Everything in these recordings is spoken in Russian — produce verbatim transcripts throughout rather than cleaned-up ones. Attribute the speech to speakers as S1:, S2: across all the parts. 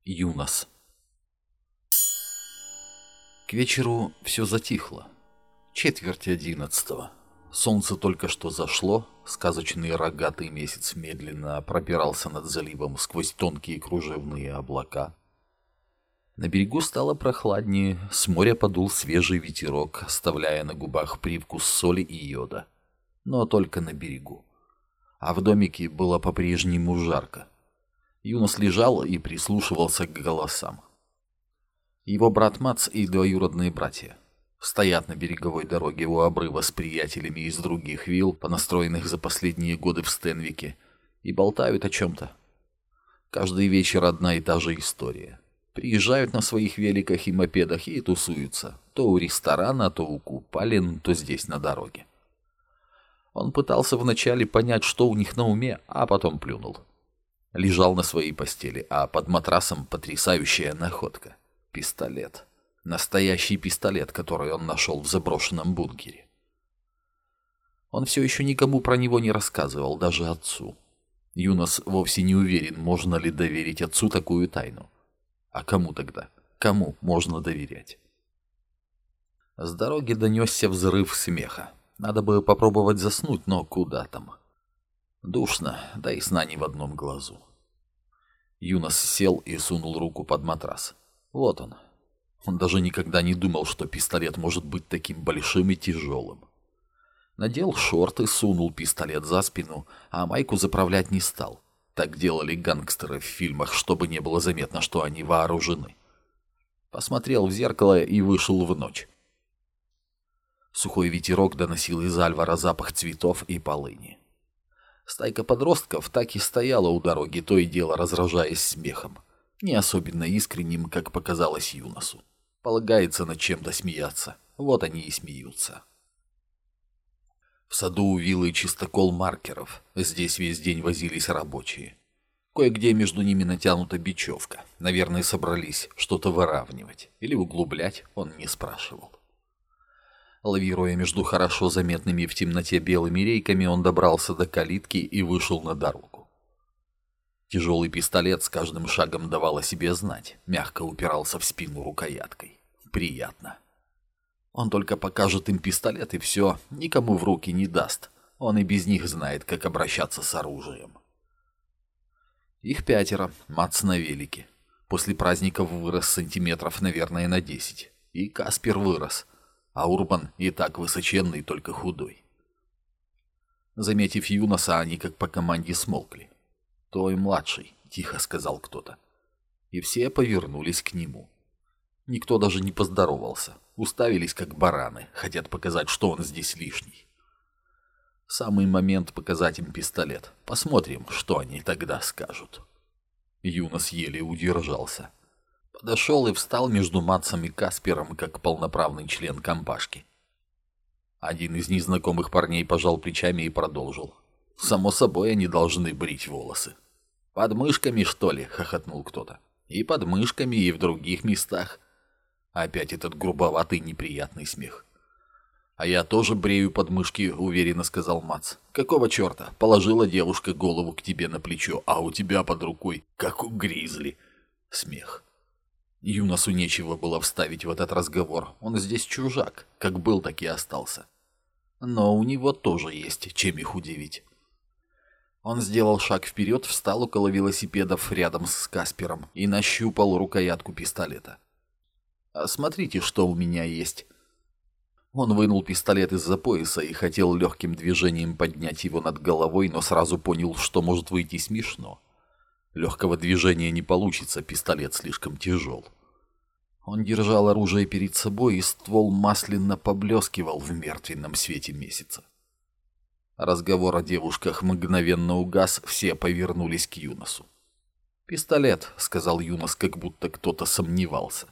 S1: Юнос. К вечеру все затихло. Четверть одиннадцатого. Солнце только что зашло, сказочный рогатый месяц медленно пробирался над заливом сквозь тонкие кружевные облака. На берегу стало прохладнее, с моря подул свежий ветерок, оставляя на губах привкус соли и йода. Но только на берегу. А в домике было по-прежнему жарко. Юнос лежал и прислушивался к голосам. Его брат Мац и двоюродные братья стоят на береговой дороге у обрыва с приятелями из других вилл, понастроенных за последние годы в Стенвике, и болтают о чем-то. Каждый вечер одна и та же история. Приезжают на своих великах и мопедах и тусуются. То у ресторана, то у купалин, то здесь на дороге. Он пытался вначале понять, что у них на уме, а потом плюнул. Лежал на своей постели, а под матрасом потрясающая находка. Пистолет. Настоящий пистолет, который он нашел в заброшенном бункере. Он все еще никому про него не рассказывал, даже отцу. Юнос вовсе не уверен, можно ли доверить отцу такую тайну. А кому тогда? Кому можно доверять? С дороги донесся взрыв смеха. Надо бы попробовать заснуть, но куда там? Душно, да и сна не в одном глазу. Юнос сел и сунул руку под матрас. Вот он. Он даже никогда не думал, что пистолет может быть таким большим и тяжелым. Надел шорты, сунул пистолет за спину, а майку заправлять не стал. Так делали гангстеры в фильмах, чтобы не было заметно, что они вооружены. Посмотрел в зеркало и вышел в ночь. Сухой ветерок доносил из Альвара запах цветов и полыни. Стайка подростков так и стояла у дороги, то и дело разражаясь смехом. Не особенно искренним, как показалось Юносу. Полагается над чем-то смеяться. Вот они и смеются. В саду у виллы чистокол маркеров. Здесь весь день возились рабочие. Кое-где между ними натянута бечевка. Наверное, собрались что-то выравнивать. Или углублять, он не спрашивал. Лавируя между хорошо заметными в темноте белыми рейками, он добрался до калитки и вышел на дорогу. Тяжелый пистолет с каждым шагом давал о себе знать, мягко упирался в спину рукояткой. Приятно. Он только покажет им пистолет и все, никому в руки не даст. Он и без них знает, как обращаться с оружием. Их пятеро, Мац на велике. После праздников вырос сантиметров, наверное, на десять. И Каспер вырос. А Урбан и так высоченный, только худой. Заметив Юноса, они как по команде смолкли. «Той младший», — тихо сказал кто-то. И все повернулись к нему. Никто даже не поздоровался. Уставились как бараны, хотят показать, что он здесь лишний. Самый момент показать им пистолет. Посмотрим, что они тогда скажут. Юнос еле удержался. Подошел и встал между Матсом и Каспером, как полноправный член компашки. Один из незнакомых парней пожал плечами и продолжил. «Само собой, они должны брить волосы». «Под мышками, что ли?» — хохотнул кто-то. «И под мышками, и в других местах». Опять этот грубоватый неприятный смех. «А я тоже брею подмышки», — уверенно сказал Мац. «Какого черта? Положила девушка голову к тебе на плечо, а у тебя под рукой, как у гризли». Смех. Юносу нечего было вставить в этот разговор. Он здесь чужак, как был, так и остался. Но у него тоже есть чем их удивить. Он сделал шаг вперед, встал около велосипедов рядом с Каспером и нащупал рукоятку пистолета. «А смотрите, что у меня есть». Он вынул пистолет из-за пояса и хотел легким движением поднять его над головой, но сразу понял, что может выйти смешно. Легкого движения не получится, пистолет слишком тяжел. Он держал оружие перед собой, и ствол масляно поблескивал в мертвенном свете месяца. Разговор о девушках мгновенно угас, все повернулись к Юносу. «Пистолет», — сказал Юнос, как будто кто-то сомневался.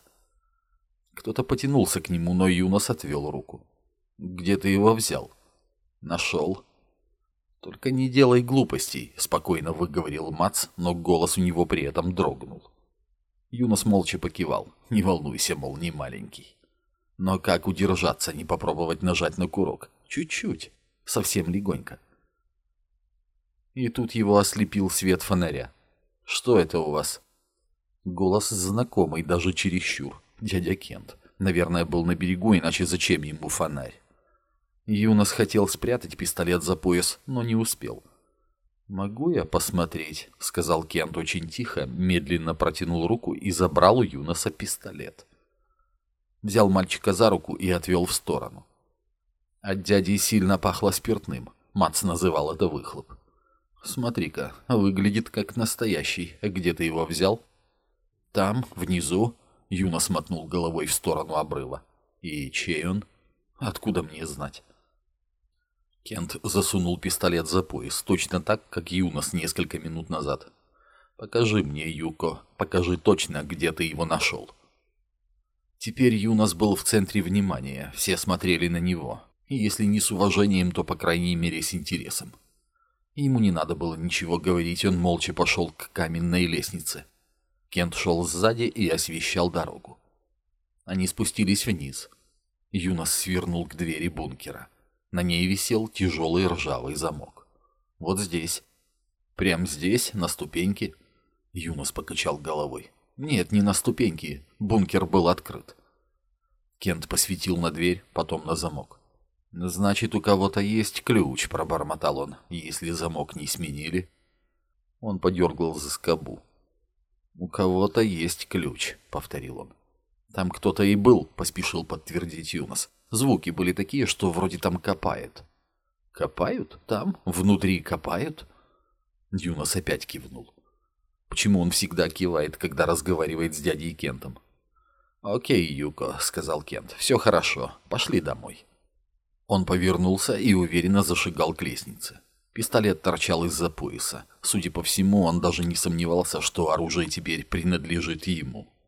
S1: Кто-то потянулся к нему, но Юнос отвел руку. «Где ты его взял?» «Нашел». «Только не делай глупостей», — спокойно выговорил Мац, но голос у него при этом дрогнул. Юнос молча покивал. «Не волнуйся, мол, не маленький». Но как удержаться, не попробовать нажать на курок? Чуть-чуть, совсем легонько. И тут его ослепил свет фонаря. «Что это у вас?» Голос знакомый, даже чересчур. Дядя Кент. Наверное, был на берегу, иначе зачем ему фонарь? Юнос хотел спрятать пистолет за пояс, но не успел. «Могу я посмотреть?» — сказал Кент очень тихо, медленно протянул руку и забрал у Юноса пистолет. Взял мальчика за руку и отвел в сторону. От дяди сильно пахло спиртным. Мац называл это выхлоп. «Смотри-ка, выглядит как настоящий. Где ты его взял?» «Там, внизу», — Юнос мотнул головой в сторону обрыва. «И чей он? Откуда мне знать?» Кент засунул пистолет за пояс, точно так, как Юнос несколько минут назад. «Покажи мне, Юко, покажи точно, где ты его нашел». Теперь Юнос был в центре внимания, все смотрели на него, и если не с уважением, то по крайней мере с интересом. Ему не надо было ничего говорить, он молча пошел к каменной лестнице. Кент шел сзади и освещал дорогу. Они спустились вниз. Юнос свернул к двери бункера. На ней висел тяжелый ржавый замок. «Вот здесь». «Прям здесь, на ступеньке?» Юнос покачал головой. «Нет, не на ступеньке. Бункер был открыт». Кент посветил на дверь, потом на замок. «Значит, у кого-то есть ключ», — пробормотал он, — «если замок не сменили». Он подергал за скобу. «У кого-то есть ключ», — повторил он. «Там кто-то и был», — поспешил подтвердить Юнос. «Звуки были такие, что вроде там копают». «Копают? Там? Внутри копают?» Юнос опять кивнул. Почему он всегда кивает, когда разговаривает с дядей Кентом? «Окей, Юко», — сказал Кент, — «все хорошо, пошли домой». Он повернулся и уверенно зашагал к лестнице. Пистолет торчал из-за пояса. Судя по всему, он даже не сомневался, что оружие теперь принадлежит ему.